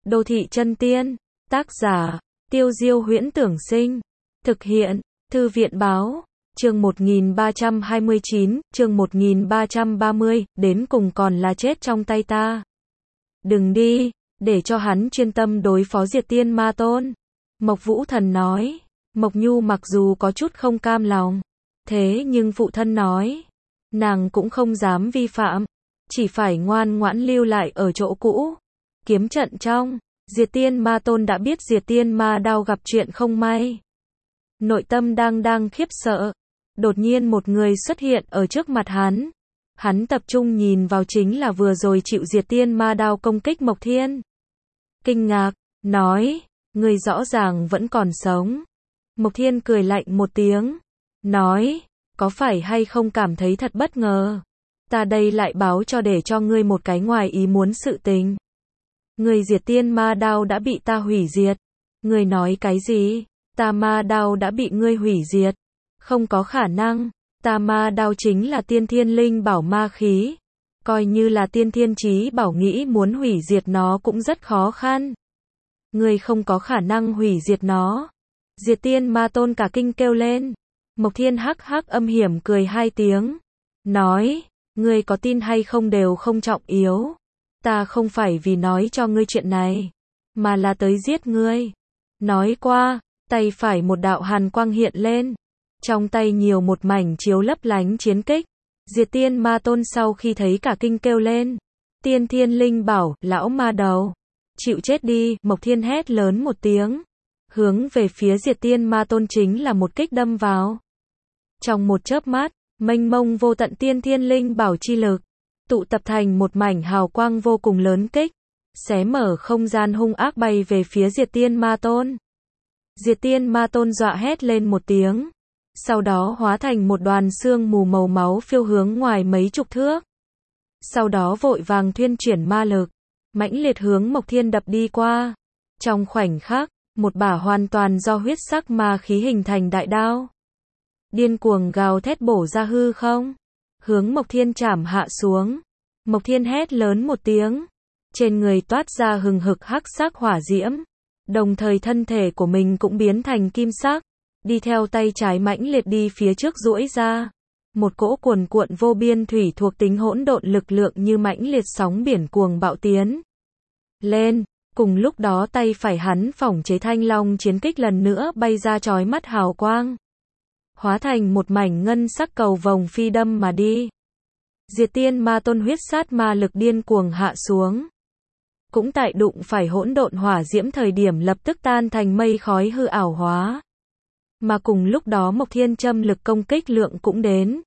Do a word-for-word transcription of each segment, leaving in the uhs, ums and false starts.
Đô thị chân tiên, tác giả, Tiêu Diêu Huyễn Tưởng Sinh, thực hiện, Thư viện Báo, chương một nghìn ba trăm hai mươi chín, chương một nghìn ba trăm ba mươi, đến cùng còn là chết trong tay ta. Đừng đi, để cho hắn chuyên tâm đối phó Diệt Tiên Ma Tôn. Mộc Vũ Thần nói, Mộc Nhu mặc dù có chút không cam lòng, thế nhưng phụ thân nói, nàng cũng không dám vi phạm, chỉ phải ngoan ngoãn lưu lại ở chỗ cũ. Kiếm trận trong, Diệt Tiên Ma Tôn đã biết Diệt Tiên Ma Đao gặp chuyện không may. Nội tâm đang đang khiếp sợ, đột nhiên một người xuất hiện ở trước mặt hắn. Hắn tập trung nhìn vào chính là vừa rồi chịu Diệt Tiên Ma Đao công kích Mộc Thiên. Kinh ngạc, nói, người rõ ràng vẫn còn sống. Mộc Thiên cười lạnh một tiếng, nói, có phải hay không cảm thấy thật bất ngờ? Ta đây lại báo cho để cho ngươi một cái ngoài ý muốn sự tình. Người Diệt Tiên Ma Đao đã bị ta hủy diệt. Ngươi nói cái gì? Ta ma đao đã bị ngươi hủy diệt. Không có khả năng. Ta ma đao chính là tiên thiên linh bảo ma khí. Coi như là tiên thiên chí bảo nghĩ muốn hủy diệt nó cũng rất khó khăn. Ngươi không có khả năng hủy diệt nó. Diệt Tiên Ma Tôn cả kinh kêu lên. Mộc Thiên hắc hắc âm hiểm cười hai tiếng. Nói, ngươi có tin hay không đều không trọng yếu. Ta không phải vì nói cho ngươi chuyện này, mà là tới giết ngươi. Nói qua, tay phải một đạo hàn quang hiện lên. Trong tay nhiều một mảnh chiếu lấp lánh chiến kích. Diệt Tiên Ma Tôn sau khi thấy cả kinh kêu lên. Tiên thiên linh bảo, lão ma đầu. Chịu chết đi, Mộc Thiên hét lớn một tiếng. Hướng về phía Diệt Tiên Ma Tôn chính là một kích đâm vào. Trong một chớp mắt, mênh mông vô tận tiên thiên linh bảo chi lực, tụ tập thành một mảnh hào quang vô cùng lớn kích, xé mở không gian hung ác bay về phía Diệt Tiên Ma Tôn. Diệt Tiên Ma Tôn dọa hét lên một tiếng, sau đó hóa thành một đoàn sương mù màu máu phiêu hướng ngoài mấy chục thước. Sau đó vội vàng thuyên chuyển ma lực, mãnh liệt hướng Mộc Thiên đập đi qua. Trong khoảnh khắc, một bả hoàn toàn do huyết sắc ma khí hình thành đại đao, điên cuồng gào thét bổ ra hư không, hướng Mộc Thiên chảm hạ xuống. Mộc Thiên hét lớn một tiếng, trên người toát ra hừng hực hắc sắc hỏa diễm, đồng thời thân thể của mình cũng biến thành kim sắc, đi theo tay trái mãnh liệt đi phía trước duỗi ra. Một cỗ cuồn cuộn vô biên thủy thuộc tính hỗn độn lực lượng như mãnh liệt sóng biển cuồng bạo tiến lên. Cùng lúc đó tay phải hắn phỏng chế thanh long chiến kích lần nữa bay ra chói mắt hào quang, hóa thành một mảnh ngân sắc cầu vồng phi đâm mà đi. Diệt Tiên Ma Tôn huyết sát ma lực điên cuồng hạ xuống, cũng tại đụng phải hỗn độn hỏa diễm thời điểm lập tức tan thành mây khói hư ảo hóa. Mà cùng lúc đó Mộc Thiên châm lực công kích lượng cũng đến.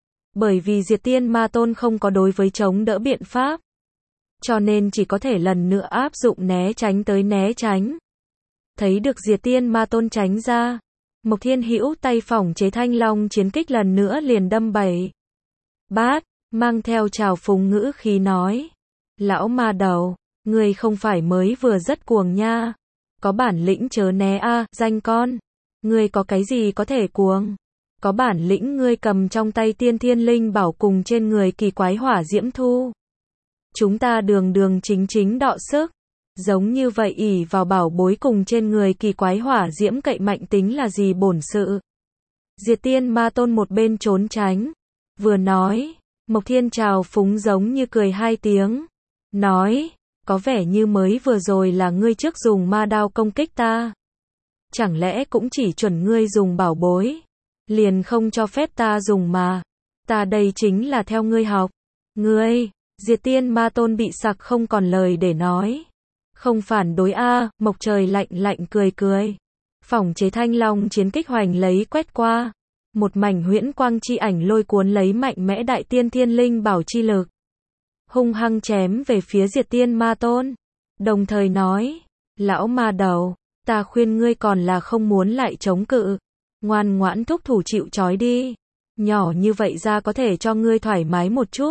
Bởi vì Diệt Tiên Ma Tôn không có đối với chống đỡ biện pháp, cho nên chỉ có thể lần nữa áp dụng né tránh tới né tránh. Thấy được Diệt Tiên Ma Tôn tránh ra, Mộc Thiên hữu tay phỏng chế thanh long chiến kích lần nữa liền đâm bảy bát, mang theo trào phúng ngữ khí nói. Lão ma đầu, ngươi không phải mới vừa rất cuồng nha. Có bản lĩnh chớ né a, danh con. Ngươi có cái gì có thể cuồng? Có bản lĩnh ngươi cầm trong tay tiên thiên linh bảo cùng trên người kỳ quái hỏa diễm thu. Chúng ta đường đường chính chính đọ sức. Giống như vậy ỷ vào bảo bối cùng trên người kỳ quái hỏa diễm cậy mạnh tính là gì bổn sự. Diệt Tiên Ma Tôn một bên trốn tránh, vừa nói. Mộc Thiên trào phúng giống như cười hai tiếng, nói, có vẻ như mới vừa rồi là ngươi trước dùng ma đao công kích ta. Chẳng lẽ cũng chỉ chuẩn ngươi dùng bảo bối, liền không cho phép ta dùng mà. Ta đây chính là theo ngươi học. Ngươi, Diệt Tiên Ma Tôn bị sặc không còn lời để nói. Không phản đối a, Mộc Trời lạnh lạnh cười cười. Phỏng chế thanh long chiến kích hoành lấy quét qua. Một mảnh huyễn quang chi ảnh lôi cuốn lấy mạnh mẽ đại tiên thiên linh bảo chi lực, hung hăng chém về phía Diệt Tiên Ma Tôn. Đồng thời nói, lão ma đầu, ta khuyên ngươi còn là không muốn lại chống cự, ngoan ngoãn thúc thủ chịu trói đi. Nhỏ như vậy ra có thể cho ngươi thoải mái một chút,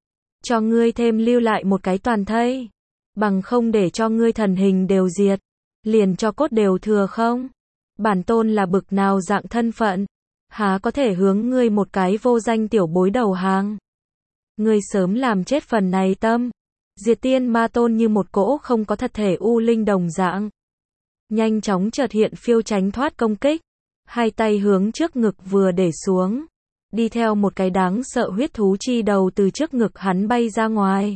cho ngươi thêm lưu lại một cái toàn thây, bằng không để cho ngươi thần hình đều diệt, liền cho cốt đều thừa không? Bản tôn là bực nào dạng thân phận, há có thể hướng ngươi một cái vô danh tiểu bối đầu hàng. Ngươi sớm làm chết phần này tâm, Diệt Tiên Ma Tôn như một cỗ không có thật thể u linh đồng dạng. Nhanh chóng chợt hiện phiêu tránh thoát công kích. Hai tay hướng trước ngực vừa để xuống. Đi theo một cái đáng sợ huyết thú chi đầu từ trước ngực hắn bay ra ngoài.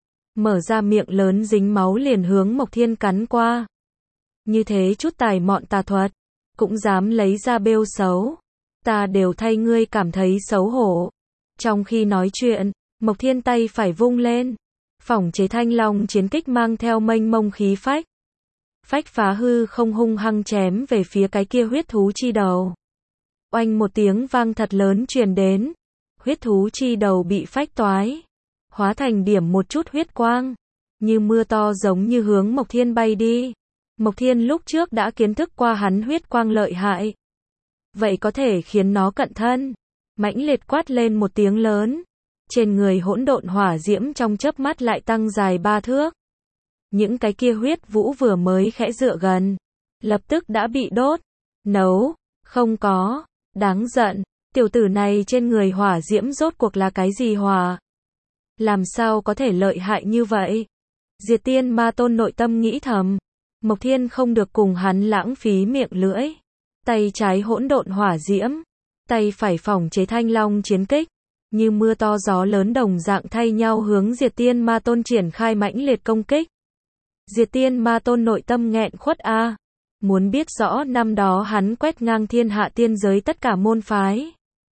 Mở ra miệng lớn dính máu liền hướng Mộc Thiên cắn qua. Như thế chút tài mọn tà thuật, cũng dám lấy ra bêu xấu. Ta đều thay ngươi cảm thấy xấu hổ. Trong khi nói chuyện, Mộc Thiên tay phải vung lên. Phỏng chế thanh long chiến kích mang theo mênh mông khí phách. Phách phá hư không hung hăng chém về phía cái kia huyết thú chi đầu. Oanh một tiếng vang thật lớn truyền đến. Huyết thú chi đầu bị phách toái. Hóa thành điểm một chút huyết quang. Như mưa to giống như hướng Mộc Thiên bay đi. Mộc Thiên lúc trước đã kiến thức qua hắn huyết quang lợi hại. Vậy có thể khiến nó cận thân. Mãnh liệt quát lên một tiếng lớn. Trên người hỗn độn hỏa diễm trong chớp mắt lại tăng dài ba thước. Những cái kia huyết vũ vừa mới khẽ dựa gần. Lập tức đã bị đốt. Nấu. Không có. Đáng giận. Tiểu tử này trên người hỏa diễm rốt cuộc là cái gì hỏa? Làm sao có thể lợi hại như vậy? Diệt Tiên Ma Tôn nội tâm nghĩ thầm. Mộc Thiên không được cùng hắn lãng phí miệng lưỡi. Tay trái hỗn độn hỏa diễm. Tay phải phỏng chế thanh long chiến kích. Như mưa to gió lớn đồng dạng thay nhau hướng Diệt Tiên Ma Tôn triển khai mãnh liệt công kích. Diệt Tiên Ma Tôn nội tâm nghẹn khuất a. Muốn biết rõ năm đó hắn quét ngang thiên hạ tiên giới tất cả môn phái.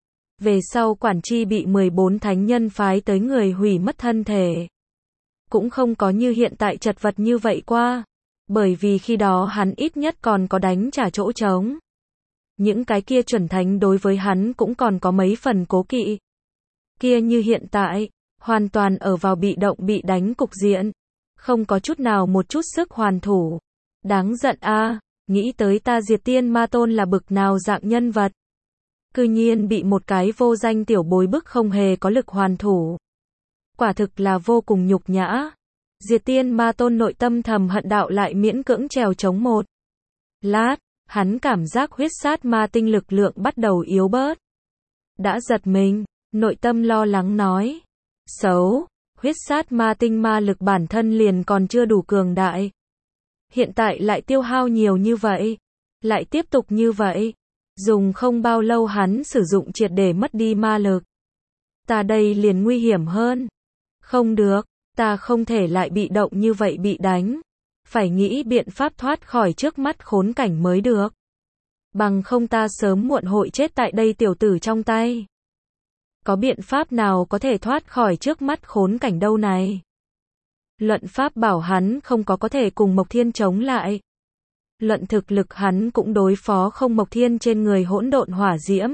Về sau quản chi bị mười bốn thánh nhân phái tới người hủy mất thân thể. Cũng không có như hiện tại chật vật như vậy qua. Bởi vì khi đó hắn ít nhất còn có đánh trả chỗ trống. Những cái kia chuẩn thánh đối với hắn cũng còn có mấy phần cố kỵ. Kia như hiện tại, hoàn toàn ở vào bị động bị đánh cục diện. Không có chút nào một chút sức hoàn thủ. Đáng giận a, nghĩ tới ta Diệt Tiên Ma Tôn là bực nào dạng nhân vật. Cư nhiên bị một cái vô danh tiểu bối bức không hề có lực hoàn thủ. Quả thực là vô cùng nhục nhã. Diệt Tiên Ma Tôn nội tâm thầm hận đạo lại miễn cưỡng trèo chống một lát, hắn cảm giác huyết sát ma tinh lực lượng bắt đầu yếu bớt. Đã giật mình, nội tâm lo lắng nói. Xấu, huyết sát ma tinh ma lực bản thân liền còn chưa đủ cường đại. Hiện tại lại tiêu hao nhiều như vậy. Lại tiếp tục như vậy. Dùng không bao lâu hắn sử dụng triệt để mất đi ma lực. Ta đây liền nguy hiểm hơn. Không được, ta không thể lại bị động như vậy bị đánh. Phải nghĩ biện pháp thoát khỏi trước mắt khốn cảnh mới được. Bằng không ta sớm muộn hội chết tại đây tiểu tử trong tay. Có biện pháp nào có thể thoát khỏi trước mắt khốn cảnh đâu này? Luận pháp bảo hắn không có có thể cùng Mộc Thiên chống lại. Luận thực lực hắn cũng đối phó không Mộc Thiên trên người hỗn độn hỏa diễm.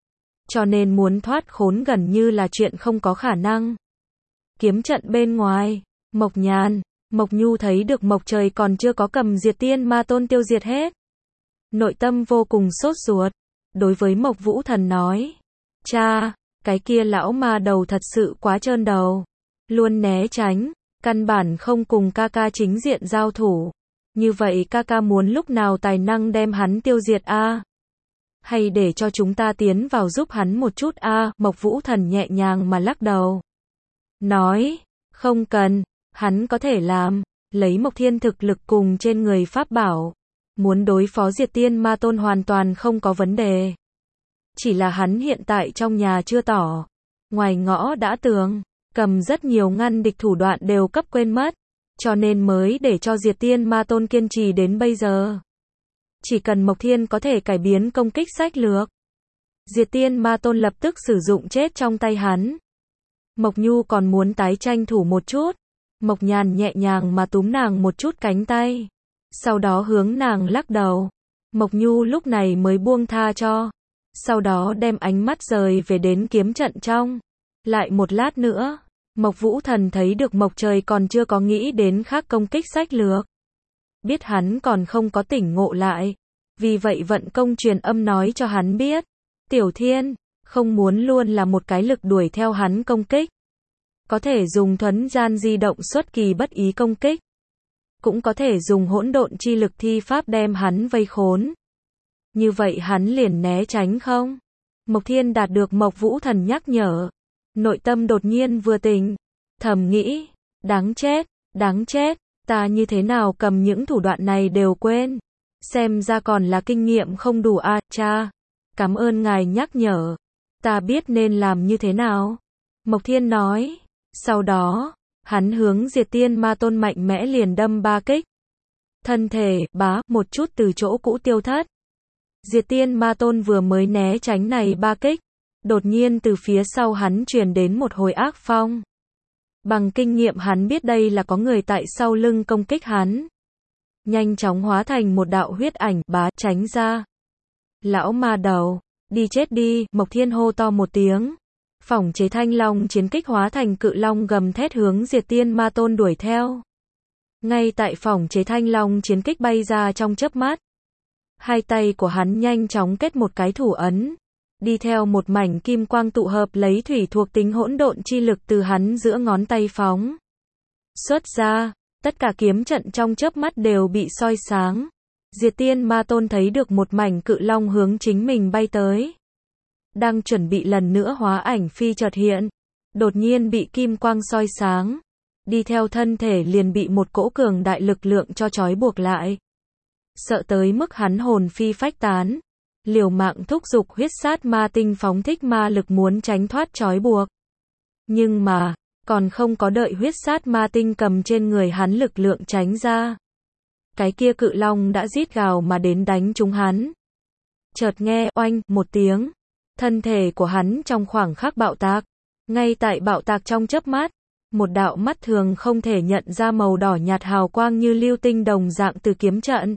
Cho nên muốn thoát khốn gần như là chuyện không có khả năng. Kiếm trận bên ngoài, Mộc Nhàn, Mộc Nhu thấy được Mộc Trời còn chưa có cầm Diệt Tiên Ma Tôn tiêu diệt hết. Nội tâm vô cùng sốt ruột. Đối với Mộc Vũ Thần nói. Cha, cái kia lão ma đầu thật sự quá trơn đầu. Luôn né tránh, căn bản không cùng ca ca chính diện giao thủ. Như vậy ca ca muốn lúc nào tài năng đem hắn tiêu diệt a? Hay để cho chúng ta tiến vào giúp hắn một chút a? Mộc Vũ Thần nhẹ nhàng mà lắc đầu. Nói, không cần, hắn có thể làm, lấy Mộc Thiên thực lực cùng trên người pháp bảo. Muốn đối phó Diệt Tiên Ma Tôn hoàn toàn không có vấn đề. Chỉ là hắn hiện tại trong nhà chưa tỏ. Ngoài ngõ đã tường, cầm rất nhiều ngăn địch thủ đoạn đều cấp quên mất. Cho nên mới để cho Diệt Tiên Ma Tôn kiên trì đến bây giờ. Chỉ cần Mộc Thiên có thể cải biến công kích sách lược. Diệt Tiên Ma Tôn lập tức sử dụng chết trong tay hắn. Mộc Nhu còn muốn tái tranh thủ một chút. Mộc Nhàn nhẹ nhàng mà túm nàng một chút cánh tay. Sau đó hướng nàng lắc đầu. Mộc Nhu lúc này mới buông tha cho. Sau đó đem ánh mắt rời về đến kiếm trận trong. Lại một lát nữa. Mộc Vũ Thần thấy được Mộc Trời còn chưa có nghĩ đến khác công kích sách lược. Biết hắn còn không có tỉnh ngộ lại. Vì vậy vận công truyền âm nói cho hắn biết. Tiểu Thiên, không muốn luôn là một cái lực đuổi theo hắn công kích. Có thể dùng thuấn gian di động xuất kỳ bất ý công kích. Cũng có thể dùng hỗn độn chi lực thi pháp đem hắn vây khốn. Như vậy hắn liền né tránh không? Mộc Thiên đạt được Mộc Vũ Thần nhắc nhở. Nội tâm đột nhiên vừa tỉnh. Thầm nghĩ, Đáng chết, đáng chết, ta như thế nào cầm những thủ đoạn này đều quên. Xem ra còn là kinh nghiệm không đủ à, cha. Cảm ơn ngài nhắc nhở. Ta biết nên làm như thế nào. Mộc Thiên nói. Sau đó, hắn hướng Diệt Tiên Ma Tôn mạnh mẽ liền đâm ba kích. Thân thể, bá, một chút từ chỗ cũ tiêu thất. Diệt Tiên Ma Tôn vừa mới né tránh này ba kích. Đột nhiên từ phía sau hắn truyền đến một hồi ác phong. Bằng kinh nghiệm hắn biết đây là có người tại sau lưng công kích hắn. Nhanh chóng hóa thành một đạo huyết ảnh, bá, tránh ra. Lão ma đầu, đi chết đi, Mộc Thiên hô to một tiếng. Phỏng chế thanh long chiến kích hóa thành cự long gầm thét hướng Diệt Tiên Ma Tôn đuổi theo. Ngay tại phỏng chế thanh long chiến kích bay ra trong chớp mắt. Hai tay của hắn nhanh chóng kết một cái thủ ấn. Đi theo một mảnh kim quang tụ hợp lấy thủy thuộc tính hỗn độn chi lực từ hắn giữa ngón tay phóng. Xuất ra, tất cả kiếm trận trong chớp mắt đều bị soi sáng. Diệt Tiên Ma Tôn thấy được một mảnh cự long hướng chính mình bay tới. Đang chuẩn bị lần nữa hóa ảnh phi chợt hiện. Đột nhiên bị kim quang soi sáng. Đi theo thân thể liền bị một cỗ cường đại lực lượng cho trói buộc lại. Sợ tới mức hắn hồn phi phách tán. Liều mạng thúc giục huyết sát ma tinh phóng thích ma lực muốn tránh thoát trói buộc. Nhưng mà, còn không có đợi huyết sát ma tinh cầm trên người hắn lực lượng tránh ra. Cái kia cự long đã rít gào mà đến đánh trúng hắn. Chợt nghe oanh một tiếng, thân thể của hắn trong khoảng khắc bạo tạc. Ngay tại bạo tạc trong chớp mắt, một đạo mắt thường không thể nhận ra màu đỏ nhạt hào quang như lưu tinh đồng dạng từ kiếm trận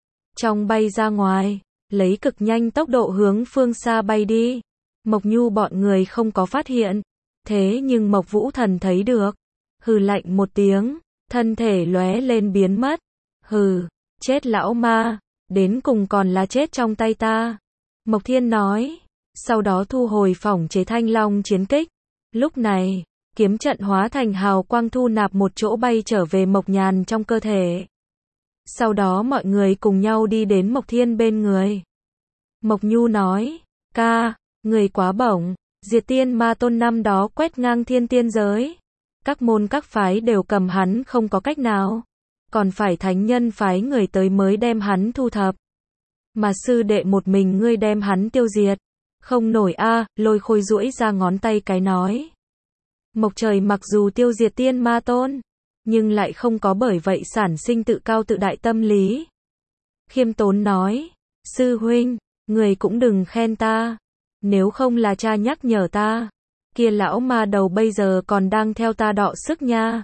trong bay ra ngoài, lấy cực nhanh tốc độ hướng phương xa bay đi. Mộc Nhu bọn người không có phát hiện, thế nhưng Mộc Vũ Thần thấy được. Hừ lạnh một tiếng, thân thể lóe lên biến mất. Hừ, chết lão ma, đến cùng còn là chết trong tay ta. Mộc Thiên nói, sau đó thu hồi phỏng chế thanh long chiến kích. Lúc này, kiếm trận hóa thành hào quang thu nạp một chỗ bay trở về Mộc Nhàn trong cơ thể. Sau đó mọi người cùng nhau đi đến Mộc Thiên bên người. Mộc Nhu nói, ca, người quá bổng, Diệt Tiên Ma Tôn năm đó quét ngang thiên tiên giới. Các môn các phái đều cầm hắn không có cách nào. Còn phải thánh nhân phái người tới mới đem hắn thu thập. Mà sư đệ một mình ngươi đem hắn tiêu diệt. Không nổi a, Lôi Khôi duỗi ra ngón tay cái nói. Mộc Trời mặc dù tiêu diệt Tiên Ma Tôn, nhưng lại không có bởi vậy sản sinh tự cao tự đại tâm lý. Khiêm tốn nói, sư huynh, người cũng đừng khen ta, nếu không là cha nhắc nhở ta, kia lão ma đầu bây giờ còn đang theo ta đọ sức nha.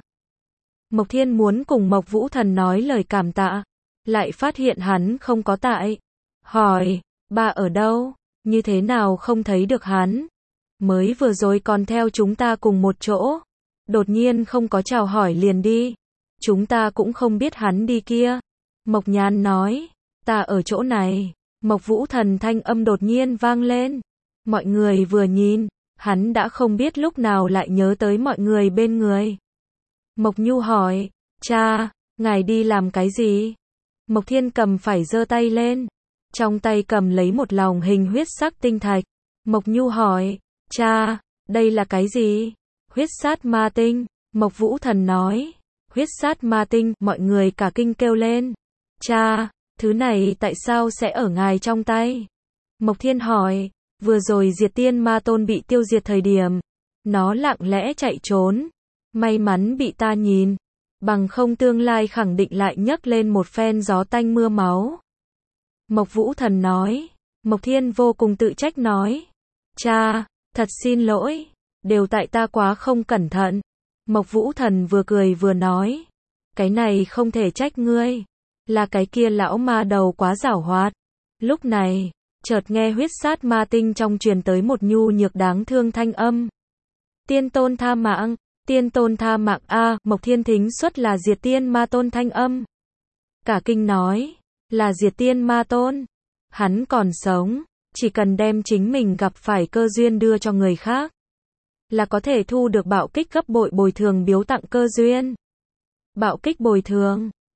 Mộc Thiên muốn cùng Mộc Vũ Thần nói lời cảm tạ, lại phát hiện hắn không có tại. Hỏi, ba ở đâu, như thế nào không thấy được hắn? Mới vừa rồi còn theo chúng ta cùng một chỗ, đột nhiên không có chào hỏi liền đi. Chúng ta cũng không biết hắn đi kia. Mộc Nhàn nói, ta ở chỗ này. Mộc Vũ Thần thanh âm đột nhiên vang lên. Mọi người vừa nhìn, hắn đã không biết lúc nào lại nhớ tới mọi người bên người. Mộc Nhu hỏi, cha, ngài đi làm cái gì? Mộc Thiên cầm phải giơ tay lên, trong tay cầm lấy một lòng hình huyết sắc tinh thạch. Mộc Nhu hỏi, cha, đây là cái gì? Huyết sát ma tinh. Mộc Vũ Thần nói, huyết sát ma tinh, mọi người cả kinh kêu lên. Cha, thứ này tại sao sẽ ở ngài trong tay? Mộc Thiên hỏi, vừa rồi Diệt Tiên Ma Tôn bị tiêu diệt thời điểm, nó lặng lẽ chạy trốn. May mắn bị ta nhìn, bằng không tương lai khẳng định lại nhấc lên một phen gió tanh mưa máu. Mộc Vũ Thần nói, Mộc Thiên vô cùng tự trách nói, cha, thật xin lỗi, đều tại ta quá không cẩn thận. Mộc Vũ Thần vừa cười vừa nói, cái này không thể trách ngươi, là cái kia lão ma đầu quá giảo hoạt. Lúc này, chợt nghe huyết sát ma tinh trong truyền tới một nhu nhược đáng thương thanh âm. Tiên Tôn tha mạng, Tiên Tôn tha mạng a, Mộc Thiên thính xuất là Diệt Tiên Ma Tôn thanh âm. Cả kinh nói, là Diệt Tiên Ma Tôn, hắn còn sống, chỉ cần đem chính mình gặp phải cơ duyên đưa cho người khác, là có thể thu được bạo kích gấp bội bồi thường biếu tặng cơ duyên. Bạo kích bồi thường